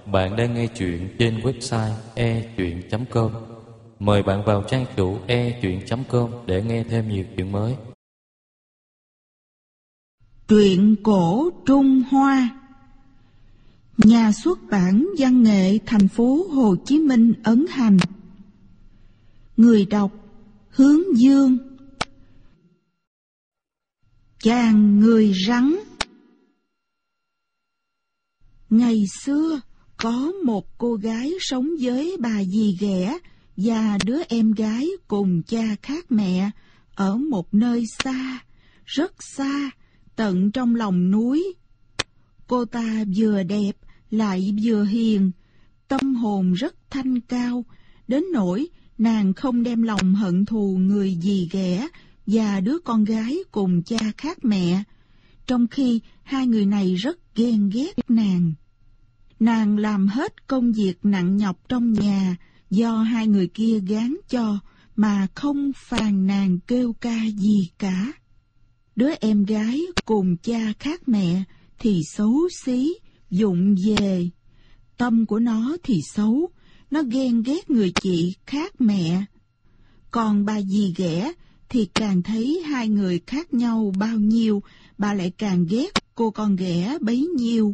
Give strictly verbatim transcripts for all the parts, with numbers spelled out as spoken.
Bạn đang nghe chuyện trên website e chuyện chấm com. Mời bạn vào trang chủ e chuyện chấm com để nghe thêm nhiều chuyện mới. Truyện cổ Trung Hoa. Nhà xuất bản văn nghệ thành phố Hồ Chí Minh ấn hành. Người đọc Hướng Dương. Chàng người rắn. Ngày xưa có một cô gái sống với bà dì ghẻ và đứa em gái cùng cha khác mẹ ở một nơi xa, rất xa, tận trong lòng núi. Cô ta vừa đẹp lại vừa hiền, tâm hồn rất thanh cao, đến nỗi nàng không đem lòng hận thù người dì ghẻ và đứa con gái cùng cha khác mẹ, trong khi hai người này rất ghen ghét nàng. Nàng làm hết công việc nặng nhọc trong nhà do hai người kia gán cho, mà không phàn nàn kêu ca gì cả. Đứa em gái cùng cha khác mẹ thì xấu xí, vụng về. Tâm của nó thì xấu, nó ghen ghét người chị khác mẹ. Còn bà dì ghẻ thì càng thấy hai người khác nhau bao nhiêu, bà lại càng ghét cô con ghẻ bấy nhiêu.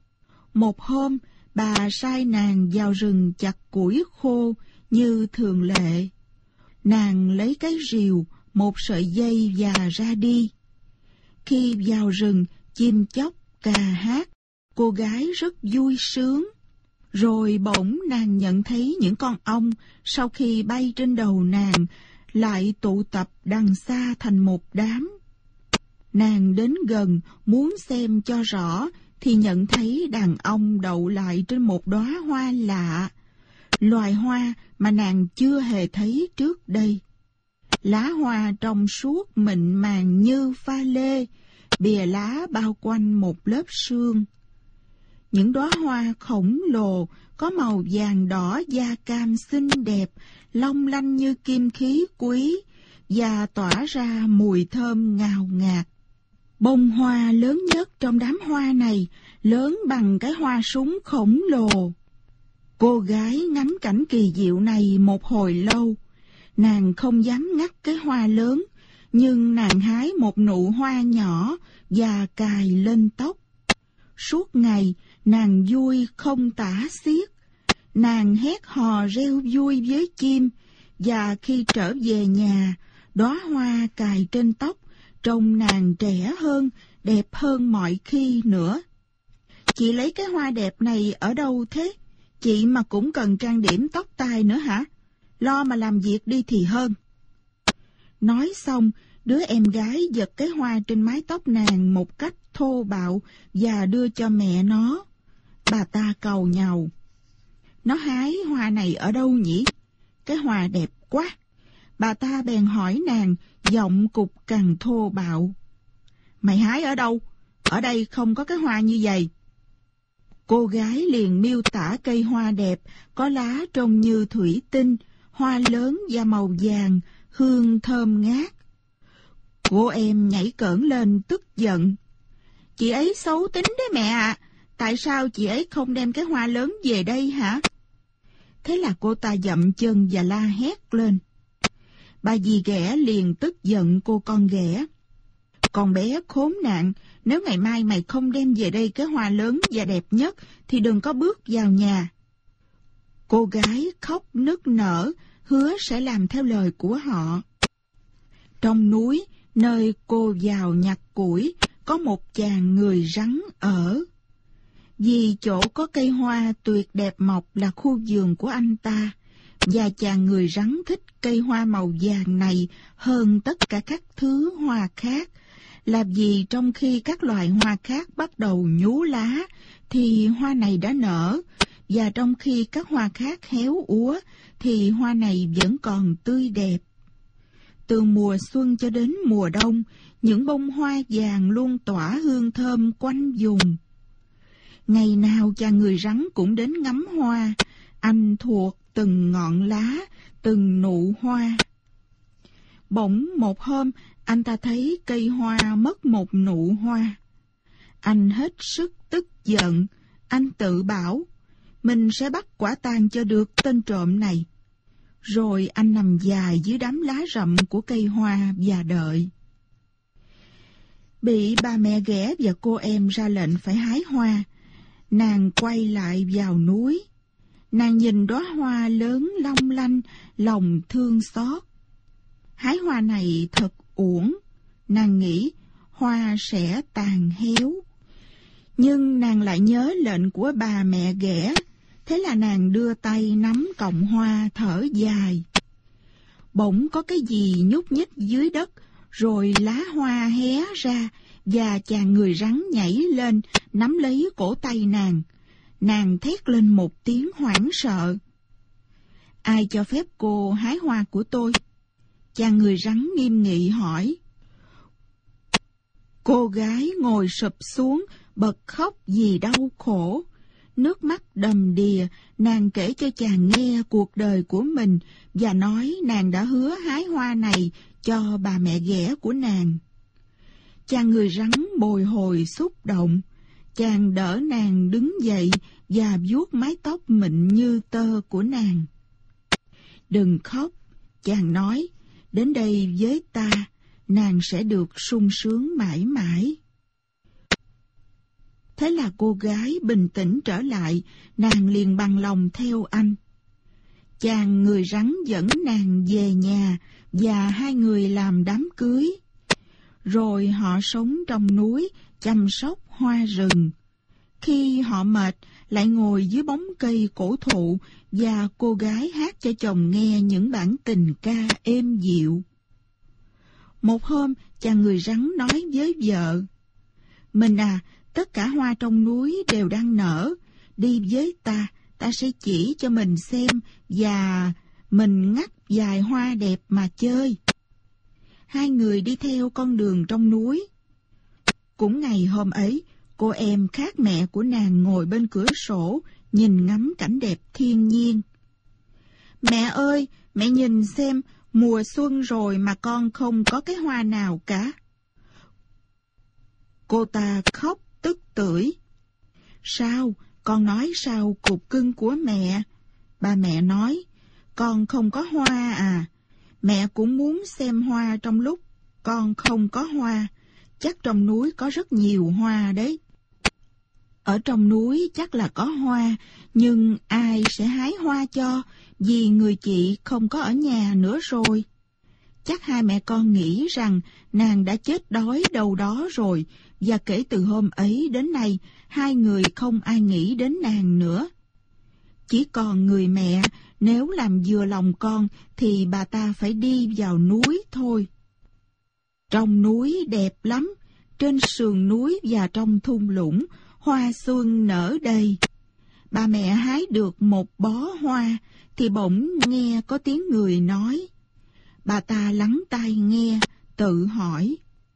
Một hôm, bà sai nàng vào rừng chặt củi khô như thường lệ. Nàng lấy cái rìu, một sợi dây và ra đi. Khi vào rừng, chim chóc, ca hát, cô gái rất vui sướng. Rồi bỗng nàng nhận thấy những con ong sau khi bay trên đầu nàng lại tụ tập đằng xa thành một đám. Nàng đến gần muốn xem cho rõ thì nhận thấy đàn ong đậu lại trên một đóa hoa lạ, loài hoa mà nàng chưa hề thấy trước đây. Lá hoa trong suốt mịn màng như pha lê, bìa lá bao quanh một lớp sương. Những đóa hoa khổng lồ có màu vàng đỏ da cam xinh đẹp, long lanh như kim khí quý và tỏa ra mùi thơm ngào ngạt. Bông hoa lớn nhất trong đám hoa này lớn bằng cái hoa súng khổng lồ. Cô gái ngắm cảnh kỳ diệu này một hồi lâu. Nàng không dám ngắt cái hoa lớn, nhưng nàng hái một nụ hoa nhỏ và cài lên tóc. Suốt ngày nàng vui không tả xiết. Nàng hét hò reo vui với chim, và khi trở về nhà, đóa hoa cài trên tóc trông nàng trẻ hơn, đẹp hơn mọi khi nữa. Chị lấy cái hoa đẹp này ở đâu thế? Chị mà cũng cần trang điểm tóc tai nữa hả? Lo mà làm việc đi thì hơn. Nói xong, đứa em gái giật cái hoa trên mái tóc nàng một cách thô bạo và đưa cho mẹ nó. Bà ta cầu nhàu: "Nó hái hoa này ở đâu nhỉ? Cái hoa đẹp quá." Bà ta bèn hỏi nàng, giọng cục cằn thô bạo: "Mày hái ở đâu? Ở đây không có cái hoa như vậy." Cô gái liền miêu tả cây hoa đẹp, có lá trông như thủy tinh, hoa lớn và màu vàng, hương thơm ngát. Cô em nhảy cẫng lên tức giận: "Chị ấy xấu tính đấy mẹ ạ, à. Tại sao chị ấy không đem cái hoa lớn về đây hả?" Thế là cô ta dậm chân và la hét lên. Bà dì ghẻ liền tức giận cô con ghẻ: "Con bé khốn nạn, nếu ngày mai mày không đem về đây cái hoa lớn và đẹp nhất thì đừng có bước vào nhà." Cô gái khóc nức nở, hứa sẽ làm theo lời của họ. Trong núi, nơi cô vào nhặt củi, có một chàng người rắn ở. Vì chỗ có cây hoa tuyệt đẹp mọc là khu vườn của anh ta, và chàng người rắn thích cây hoa màu vàng này hơn tất cả các thứ hoa khác, là vì trong khi các loài hoa khác bắt đầu nhú lá thì hoa này đã nở, và trong khi các hoa khác héo úa thì hoa này vẫn còn tươi đẹp. Từ mùa xuân cho đến mùa đông, những bông hoa vàng luôn tỏa hương thơm quanh vùng. Ngày nào chàng người rắn cũng đến ngắm hoa, anh thuộc từng ngọn lá, từng nụ hoa. Bỗng một hôm, anh ta thấy cây hoa mất một nụ hoa. Anh hết sức tức giận, anh tự bảo: mình sẽ bắt quả tang cho được tên trộm này. Rồi anh nằm dài dưới đám lá rậm của cây hoa và đợi. Bị bà mẹ ghẻ và cô em ra lệnh phải hái hoa, nàng quay lại vào núi. Nàng nhìn đóa hoa lớn long lanh, lòng thương xót. Hái hoa này thật uổng, nàng nghĩ hoa sẽ tàn héo. Nhưng nàng lại nhớ lệnh của bà mẹ ghẻ, thế là nàng đưa tay nắm cọng hoa thở dài. Bỗng có cái gì nhúc nhích dưới đất, rồi lá hoa hé ra, và chàng người rắn nhảy lên, nắm lấy cổ tay nàng. Nàng thét lên một tiếng hoảng sợ. Ai cho phép cô hái hoa của tôi? Chàng người rắn nghiêm nghị hỏi. Cô gái ngồi sụp xuống, bật khóc vì đau khổ. Nước mắt đầm đìa, nàng kể cho chàng nghe cuộc đời của mình và nói nàng đã hứa hái hoa này cho bà mẹ ghẻ của nàng. Chàng người rắn bồi hồi xúc động. Chàng đỡ nàng đứng dậy và vuốt mái tóc mịn như tơ của nàng. Đừng khóc, chàng nói, đến đây với ta, nàng sẽ được sung sướng mãi mãi. Thế là cô gái bình tĩnh trở lại, nàng liền bằng lòng theo anh. Chàng người rắn dẫn nàng về nhà và hai người làm đám cưới. Rồi họ sống trong núi, chăm sóc hoa rừng. Khi họ mệt, lại ngồi dưới bóng cây cổ thụ và cô gái hát cho chồng nghe những bản tình ca êm dịu. Một hôm, chàng người rắn nói với vợ, mình à, tất cả hoa trong núi đều đang nở, đi với ta, ta sẽ chỉ cho mình xem và mình ngắt vài hoa đẹp mà chơi. Hai người đi theo con đường trong núi. Cũng ngày hôm ấy, cô em khác mẹ của nàng ngồi bên cửa sổ, nhìn ngắm cảnh đẹp thiên nhiên. Mẹ ơi, mẹ nhìn xem, mùa xuân rồi mà con không có cái hoa nào cả. Cô ta khóc tức tưởi. Sao? Con nói sao cục cưng của mẹ? Bà mẹ nói, con không có hoa à? Mẹ cũng muốn xem hoa trong lúc con không có hoa. Chắc trong núi có rất nhiều hoa đấy. Ở trong núi chắc là có hoa, nhưng ai sẽ hái hoa cho, vì người chị không có ở nhà nữa rồi. Chắc hai mẹ con nghĩ rằng nàng đã chết đói đâu đó rồi, và kể từ hôm ấy đến nay, hai người không ai nghĩ đến nàng nữa. Chỉ còn người mẹ, nếu làm vừa lòng con, thì bà ta phải đi vào núi thôi. Trong núi đẹp lắm, trên sườn núi và trong thung lũng, hoa xuân nở đầy. Bà mẹ hái được một bó hoa, thì bỗng nghe có tiếng người nói. Bà ta lắng tai nghe, tự hỏi.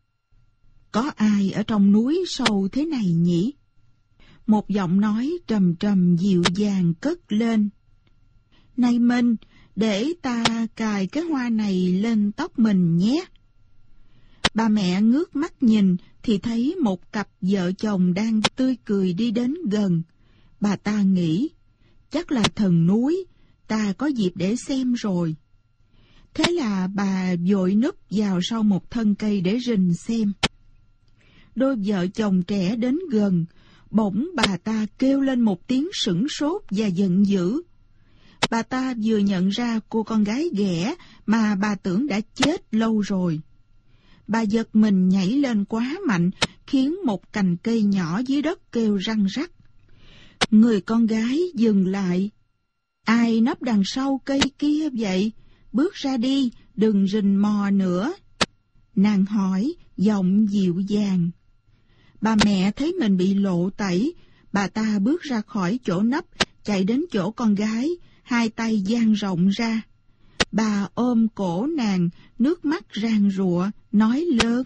Có ai ở trong núi sâu thế này nhỉ? Một giọng nói trầm trầm dịu dàng cất lên. Này Minh, để ta cài cái hoa này lên tóc mình nhé. Bà mẹ ngước mắt nhìn thì thấy một cặp vợ chồng đang tươi cười đi đến gần. Bà ta nghĩ, chắc là thần núi, ta có dịp để xem rồi. Thế là bà vội núp vào sau một thân cây để rình xem. Đôi vợ chồng trẻ đến gần, bỗng bà ta kêu lên một tiếng sửng sốt và giận dữ. Bà ta vừa nhận ra cô con gái ghẻ mà bà tưởng đã chết lâu rồi. Bà giật mình nhảy lên quá mạnh, khiến một cành cây nhỏ dưới đất kêu răng rắc. Người con gái dừng lại. Ai nấp đằng sau cây kia vậy? Bước ra đi, đừng rình mò nữa. Nàng hỏi, giọng dịu dàng. Bà mẹ thấy mình bị lộ tẩy, bà ta bước ra khỏi chỗ nấp, chạy đến chỗ con gái, hai tay dang rộng ra. Bà ôm cổ nàng, nước mắt ràn rụa, nói lớn.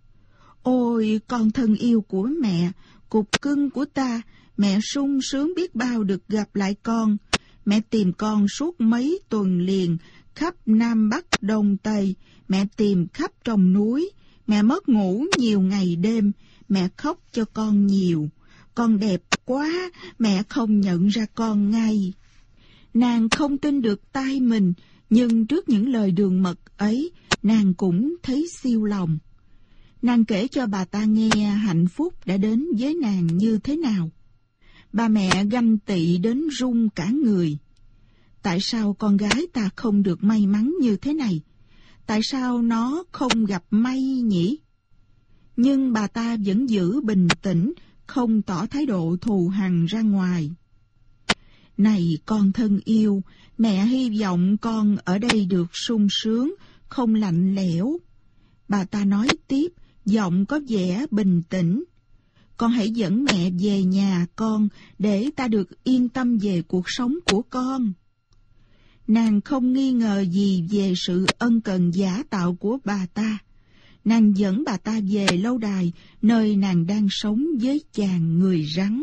Ôi, con thân yêu của mẹ, cục cưng của ta, mẹ sung sướng biết bao được gặp lại con. Mẹ tìm con suốt mấy tuần liền, khắp Nam Bắc Đông Tây, mẹ tìm khắp trong núi, mẹ mất ngủ nhiều ngày đêm, mẹ khóc cho con nhiều. Con đẹp quá, mẹ không nhận ra con ngay. Nàng không tin được tai mình, nhưng trước những lời đường mật ấy, nàng cũng thấy siêu lòng. Nàng kể cho bà ta nghe hạnh phúc đã đến với nàng như thế nào. Bà mẹ ganh tị đến run cả người. Tại sao con gái ta không được may mắn như thế này? Tại sao nó không gặp may nhỉ? Nhưng bà ta vẫn giữ bình tĩnh, không tỏ thái độ thù hằn ra ngoài. Này con thân yêu, mẹ hy vọng con ở đây được sung sướng, không lạnh lẽo. Bà ta nói tiếp, giọng có vẻ bình tĩnh. Con hãy dẫn mẹ về nhà con, để ta được yên tâm về cuộc sống của con. Nàng không nghi ngờ gì về sự ân cần giả tạo của bà ta. Nàng dẫn bà ta về lâu đài, nơi nàng đang sống với chàng người rắn.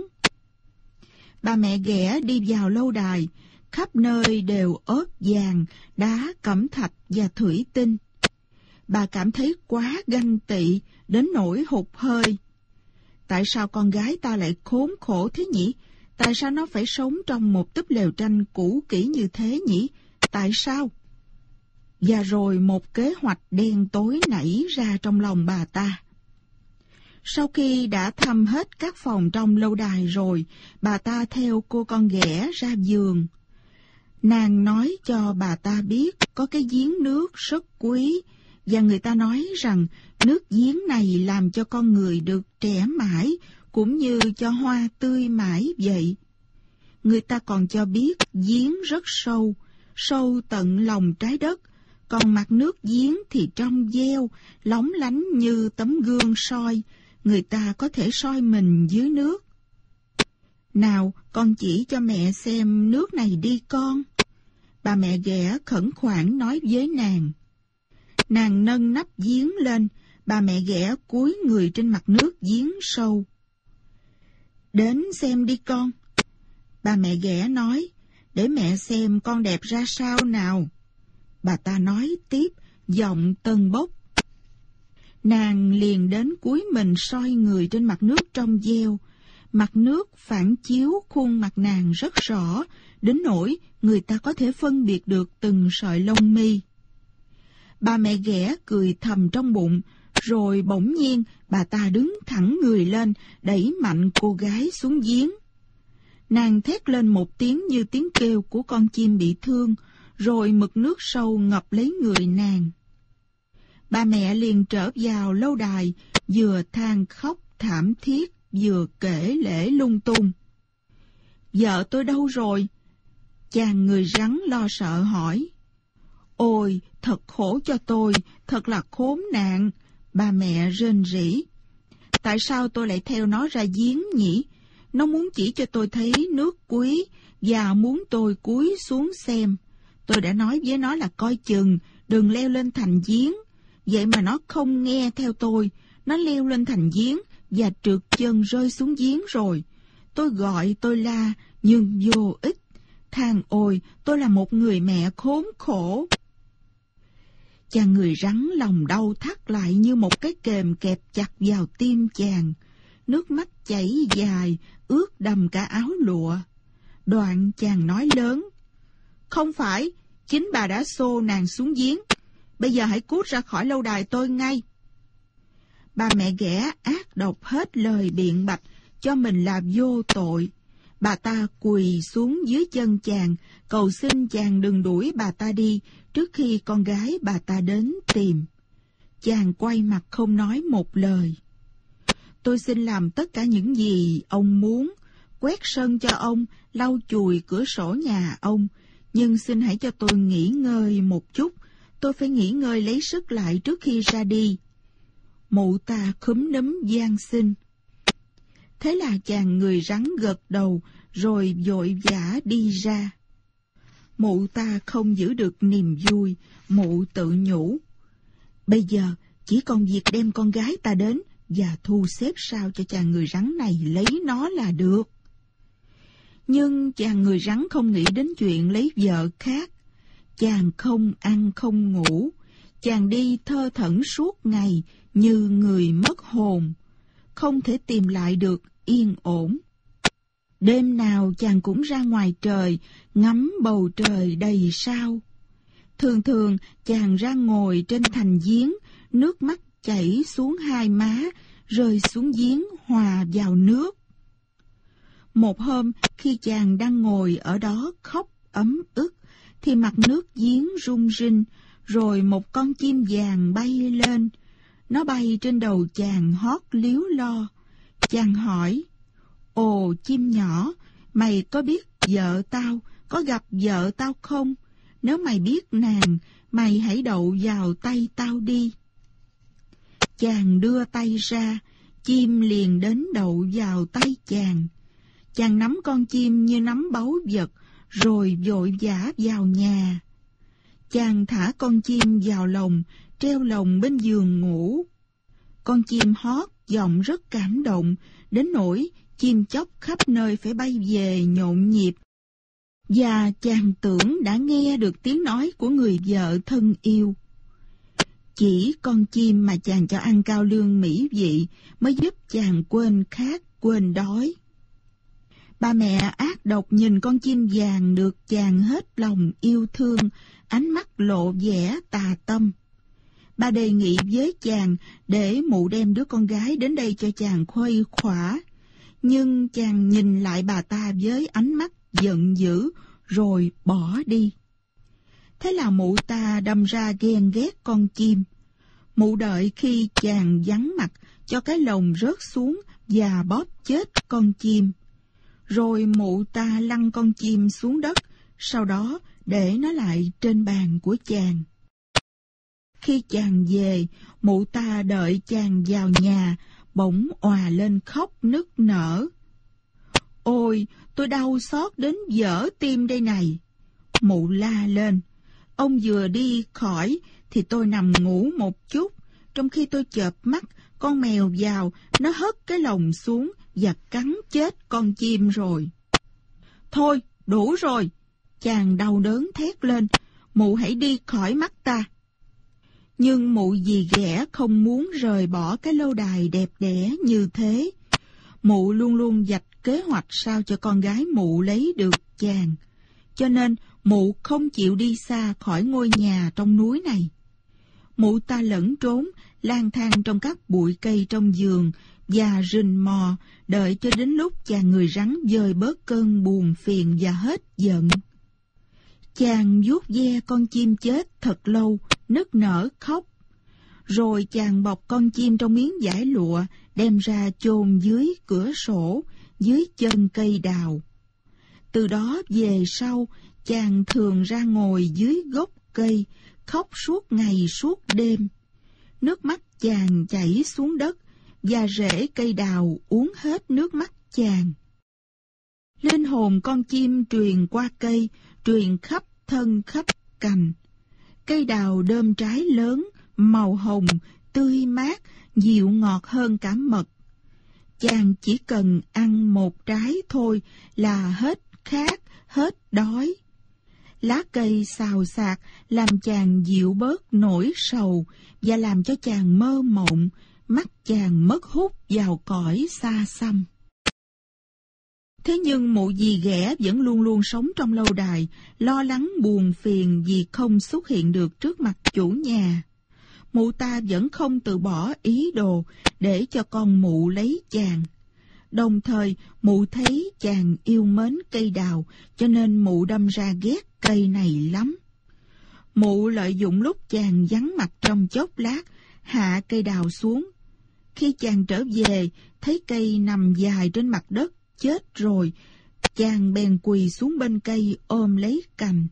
Bà mẹ ghẻ đi vào lâu đài, khắp nơi đều ốp vàng, đá cẩm thạch và thủy tinh. Bà cảm thấy quá ganh tị, đến nỗi hụt hơi. Tại sao con gái ta lại khốn khổ thế nhỉ? Tại sao nó phải sống trong một túp lều tranh cũ kỹ như thế nhỉ? Tại sao? Và rồi một kế hoạch đen tối nảy ra trong lòng bà ta. Sau khi đã thăm hết các phòng trong lâu đài rồi, bà ta theo cô con ghẻ ra vườn. Nàng nói cho bà ta biết có cái giếng nước rất quý, và người ta nói rằng nước giếng này làm cho con người được trẻ mãi, cũng như cho hoa tươi mãi vậy. Người ta còn cho biết giếng rất sâu, sâu tận lòng trái đất, còn mặt nước giếng thì trong veo, lóng lánh như tấm gương soi, người ta có thể soi mình dưới nước. Nào, con chỉ cho mẹ xem nước này đi con. Bà mẹ ghẻ khẩn khoản nói với nàng. Nàng nâng nắp giếng lên, bà mẹ ghẻ cúi người trên mặt nước giếng sâu. Đến xem đi con. Bà mẹ ghẻ nói, để mẹ xem con đẹp ra sao nào. Bà ta nói tiếp, giọng tâng bốc. Nàng liền đến cúi mình soi người trên mặt nước trong veo. Mặt nước phản chiếu khuôn mặt nàng rất rõ, đến nỗi người ta có thể phân biệt được từng sợi lông mi. Bà mẹ ghẻ cười thầm trong bụng, rồi bỗng nhiên bà ta đứng thẳng người lên, đẩy mạnh cô gái xuống giếng. Nàng thét lên một tiếng như tiếng kêu của con chim bị thương, rồi mực nước sâu ngập lấy người nàng. Bà mẹ liền trở vào lâu đài, vừa than khóc thảm thiết, vừa kể lể lung tung. Vợ tôi đâu rồi? Chàng người rắn lo sợ hỏi. Ôi, thật khổ cho tôi, thật là khốn nạn, bà mẹ rên rỉ. Tại sao tôi lại theo nó ra giếng nhỉ? Nó muốn chỉ cho tôi thấy nước quý, và muốn tôi cúi xuống xem. Tôi đã nói với nó là coi chừng, đừng leo lên thành giếng. Vậy mà nó không nghe theo tôi, nó leo lên thành giếng và trượt chân rơi xuống giếng rồi. Tôi gọi, tôi la, nhưng vô ích. Than ôi, tôi là một người mẹ khốn khổ. Chàng người rắn lòng đau thắt lại như một cái kềm kẹp chặt vào tim chàng. Nước mắt chảy dài, ướt đầm cả áo lụa. Đoạn chàng nói lớn. Không phải, chính bà đã xô nàng xuống giếng. Bây giờ hãy cút ra khỏi lâu đài tôi ngay. Bà mẹ ghẻ ác độc hết lời biện bạch cho mình là vô tội. Bà ta quỳ xuống dưới chân chàng, cầu xin chàng đừng đuổi bà ta đi trước khi con gái bà ta đến tìm. Chàng quay mặt không nói một lời. Tôi xin làm tất cả những gì ông muốn, quét sân cho ông, lau chùi cửa sổ nhà ông, nhưng xin hãy cho tôi nghỉ ngơi một chút. Tôi phải nghỉ ngơi lấy sức lại trước khi ra đi. Mụ ta khúm núm van xin. Thế là chàng người rắn gật đầu, rồi vội vã đi ra. Mụ ta không giữ được niềm vui, mụ tự nhủ. Bây giờ chỉ còn việc đem con gái ta đến và thu xếp sao cho chàng người rắn này lấy nó là được. Nhưng chàng người rắn không nghĩ đến chuyện lấy vợ khác. Chàng không ăn không ngủ, chàng đi thơ thẩn suốt ngày như người mất hồn, không thể tìm lại được yên ổn. Đêm nào chàng cũng ra ngoài trời, ngắm bầu trời đầy sao. Thường thường chàng ra ngồi trên thành giếng, nước mắt chảy xuống hai má, rơi xuống giếng hòa vào nước. Một hôm, khi chàng đang ngồi ở đó khóc ấm ức, thì mặt nước giếng rung rinh, rồi một con chim vàng bay lên. Nó bay trên đầu chàng hót líu lo. Chàng hỏi, ồ chim nhỏ, mày có biết vợ tao, có gặp vợ tao không? Nếu mày biết nàng, mày hãy đậu vào tay tao đi. Chàng đưa tay ra, chim liền đến đậu vào tay chàng. Chàng nắm con chim như nắm báu vật, rồi vội vã vào nhà. Chàng thả con chim vào lồng, treo lồng bên giường ngủ. Con chim hót giọng rất cảm động, đến nỗi chim chóc khắp nơi phải bay về nhộn nhịp. Và chàng tưởng đã nghe được tiếng nói của người vợ thân yêu. Chỉ con chim mà chàng cho ăn cao lương mỹ vị mới giúp chàng quên khát, quên đói. Ba mẹ ác độc nhìn con chim vàng được chàng hết lòng yêu thương, ánh mắt lộ vẻ tà tâm. Ba đề nghị với chàng để mụ đem đứa con gái đến đây cho chàng khuây khỏa. Nhưng chàng nhìn lại bà ta với ánh mắt giận dữ, rồi bỏ đi. Thế là mụ ta đâm ra ghen ghét con chim. Mụ đợi khi chàng vắng mặt, cho cái lồng rớt xuống và bóp chết con chim. Rồi mụ ta lăn con chim xuống đất, sau đó để nó lại trên bàn của chàng. Khi chàng về, mụ ta đợi chàng vào nhà, bỗng òa lên khóc nức nở. Ôi, tôi đau xót đến vỡ tim đây này. Mụ la lên. Ông vừa đi khỏi thì tôi nằm ngủ một chút. Trong khi tôi chợp mắt, con mèo vào, nó hất cái lồng xuống và cắn chết con chim rồi. Thôi, đủ rồi. Chàng đau đớn thét lên. Mụ hãy đi khỏi mắt ta. Nhưng mụ dì ghẻ không muốn rời bỏ cái lâu đài đẹp đẽ như thế. Mụ luôn luôn vạch kế hoạch sao cho con gái mụ lấy được chàng. Cho nên mụ không chịu đi xa khỏi ngôi nhà trong núi này. Mụ ta lẫn trốn, lang thang trong các bụi cây trong vườn và rình mò, đợi cho đến lúc chàng người rắn vơi bớt cơn buồn phiền và hết giận. Chàng vuốt ve con chim chết thật lâu, nức nở khóc. Rồi chàng bọc con chim trong miếng vải lụa, đem ra chôn dưới cửa sổ, dưới chân cây đào. Từ đó về sau, chàng thường ra ngồi dưới gốc cây, khóc suốt ngày suốt đêm. Nước mắt chàng chảy xuống đất, và rễ cây đào uống hết nước mắt chàng. Linh hồn con chim truyền qua cây, truyền khắp thân khắp cành. Cây đào đơm trái lớn, màu hồng, tươi mát, dịu ngọt hơn cả mật. Chàng chỉ cần ăn một trái thôi là hết khát, hết đói. Lá cây xào xạc làm chàng dịu bớt nỗi sầu và làm cho chàng mơ mộng, mắt chàng mất hút vào cõi xa xăm. Thế nhưng mụ dì ghẻ vẫn luôn luôn sống trong lâu đài, lo lắng buồn phiền vì không xuất hiện được trước mặt chủ nhà. Mụ ta vẫn không từ bỏ ý đồ để cho con mụ lấy chàng. Đồng thời, mụ thấy chàng yêu mến cây đào, cho nên mụ đâm ra ghét cây này lắm. Mụ lợi dụng lúc chàng vắng mặt trong chốc lát, hạ cây đào xuống. Khi chàng trở về, thấy cây nằm dài trên mặt đất, chết rồi, chàng bèn quỳ xuống bên cây ôm lấy cành.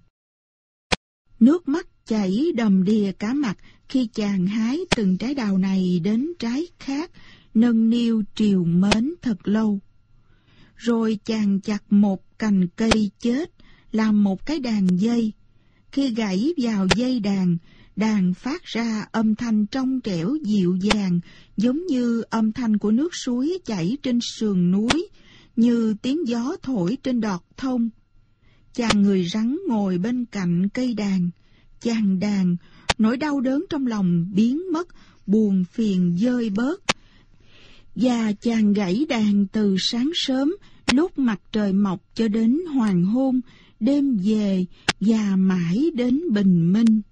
Nước mắt chảy đầm đìa cả mặt khi chàng hái từng trái đào này đến trái khác, nâng niu triều mến thật lâu. Rồi chàng chặt một cành cây chết, làm một cái đàn dây. Khi gãy vào dây đàn, đàn phát ra âm thanh trong trẻo dịu dàng, giống như âm thanh của nước suối chảy trên sườn núi, như tiếng gió thổi trên đọt thông. Chàng người rắn ngồi bên cạnh cây đàn, chàng đàn, nỗi đau đớn trong lòng biến mất, buồn phiền vơi bớt. Và chàng gãy đàn từ sáng sớm lúc mặt trời mọc cho đến hoàng hôn, đêm về và mãi đến bình minh.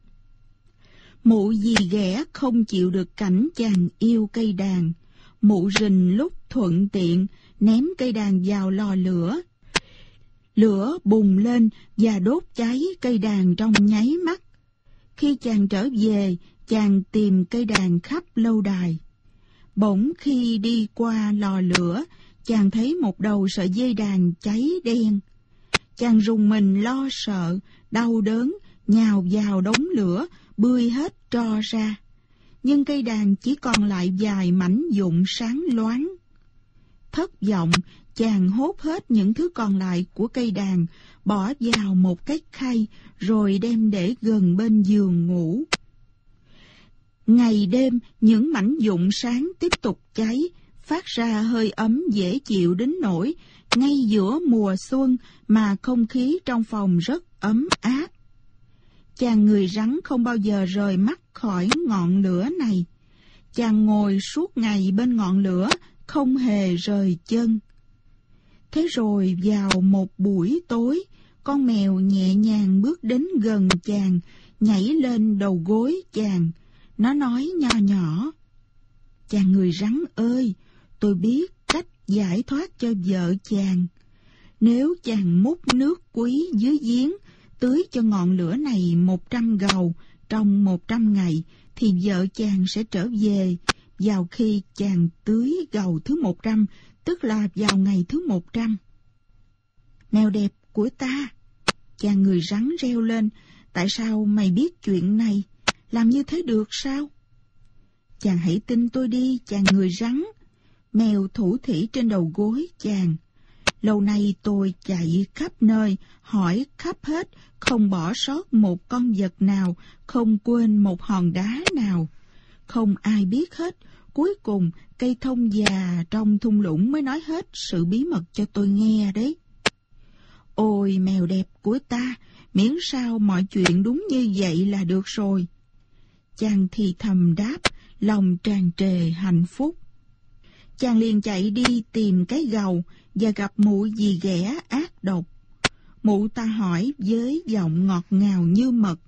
Mụ dì ghẻ không chịu được cảnh chàng yêu cây đàn. Mụ rình lúc thuận tiện, ném cây đàn vào lò lửa. Lửa bùng lên và đốt cháy cây đàn trong nháy mắt. Khi chàng trở về, chàng tìm cây đàn khắp lâu đài. Bỗng khi đi qua lò lửa, chàng thấy một đầu sợi dây đàn cháy đen. Chàng rùng mình lo sợ, đau đớn, nhào vào đống lửa, bươi hết tro ra. Nhưng cây đàn chỉ còn lại vài mảnh vụn sáng loáng. Thất vọng, chàng hốt hết những thứ còn lại của cây đàn, bỏ vào một cái khay, rồi đem để gần bên giường ngủ. Ngày đêm, những mảnh vụn sáng tiếp tục cháy, phát ra hơi ấm dễ chịu đến nỗi ngay giữa mùa xuân mà không khí trong phòng rất ấm áp. Chàng người rắn không bao giờ rời mắt khỏi ngọn lửa này. Chàng ngồi suốt ngày bên ngọn lửa, không hề rời chân. Thế rồi vào một buổi tối, con mèo nhẹ nhàng bước đến gần chàng, nhảy lên đầu gối chàng. Nó nói nho nhỏ: "Chàng người rắn ơi, tôi biết cách giải thoát cho vợ chàng. Nếu chàng múc nước quý dưới giếng, tưới cho ngọn lửa này một trăm gầu trong một trăm ngày, thì vợ chàng sẽ trở về vào khi chàng tưới gầu thứ một trăm, tức là vào ngày thứ một trăm. Mèo đẹp của ta!" Chàng người rắn reo lên: "Tại sao mày biết chuyện này? Làm như thế được sao?" "Chàng hãy tin tôi đi, chàng người rắn." Mèo thủ thỉ trên đầu gối chàng: "Lâu nay tôi chạy khắp nơi, hỏi khắp hết, không bỏ sót một con vật nào, không quên một hòn đá nào. Không ai biết hết. Cuối cùng, cây thông già trong thung lũng mới nói hết sự bí mật cho tôi nghe đấy." "Ôi mèo đẹp của ta, miễn sao mọi chuyện đúng như vậy là được rồi." Chàng thì thầm đáp, lòng tràn trề hạnh phúc. Chàng liền chạy đi tìm cái gầu và gặp mụ dì ghẻ ác độc. Mụ ta hỏi với giọng ngọt ngào như mật: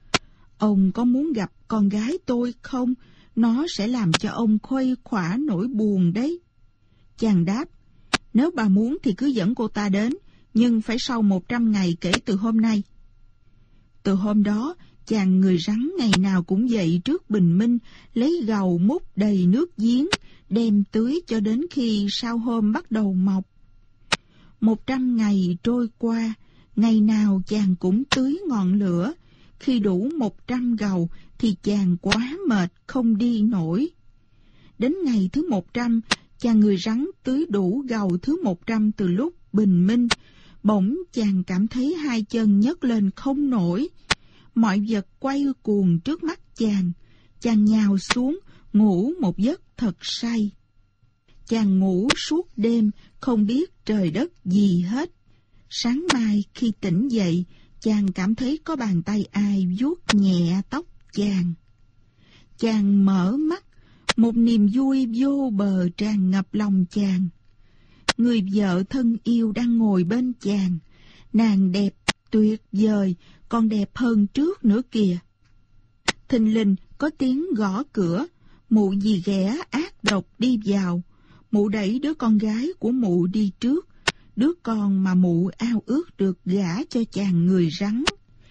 "Ông có muốn gặp con gái tôi không? Nó sẽ làm cho ông khuây khỏa nỗi buồn đấy." Chàng đáp: "Nếu bà muốn thì cứ dẫn cô ta đến, nhưng phải sau một trăm ngày kể từ hôm nay." Từ hôm đó, chàng người rắn ngày nào cũng dậy trước bình minh, lấy gầu múc đầy nước giếng, đem tưới cho đến khi sao hôm bắt đầu mọc. Một trăm ngày trôi qua, ngày nào chàng cũng tưới ngọn lửa. Khi đủ một trăm gầu thì chàng quá mệt không đi nổi. Đến ngày thứ một trăm, chàng người rắn tưới đủ gầu thứ một trăm từ lúc bình minh. Bỗng chàng cảm thấy hai chân nhấc lên không nổi. Mọi vật quay cuồng trước mắt chàng. Chàng nhào xuống, ngủ một giấc thật say. Chàng ngủ suốt đêm, không biết trời đất gì hết. Sáng mai khi tỉnh dậy, chàng cảm thấy có bàn tay ai vuốt nhẹ tóc chàng. Chàng mở mắt, một niềm vui vô bờ tràn ngập lòng chàng. Người vợ thân yêu đang ngồi bên chàng. Nàng đẹp tuyệt vời, còn đẹp hơn trước nữa kìa. Thình lình có tiếng gõ cửa. Mụ dì ghẻ ác độc đi vào. Mụ đẩy đứa con gái của mụ đi trước, đứa con mà mụ ao ước được gả cho chàng người rắn.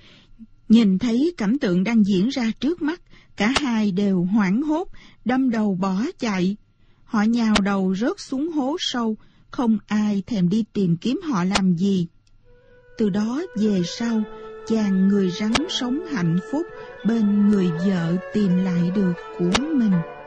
Nhìn thấy cảnh tượng đang diễn ra trước mắt, cả hai đều hoảng hốt, đâm đầu bỏ chạy. Họ nhào đầu rớt xuống hố sâu, không ai thèm đi tìm kiếm họ làm gì. Từ đó về sau, chàng người rắn sống hạnh phúc bên người vợ tìm lại được của mình.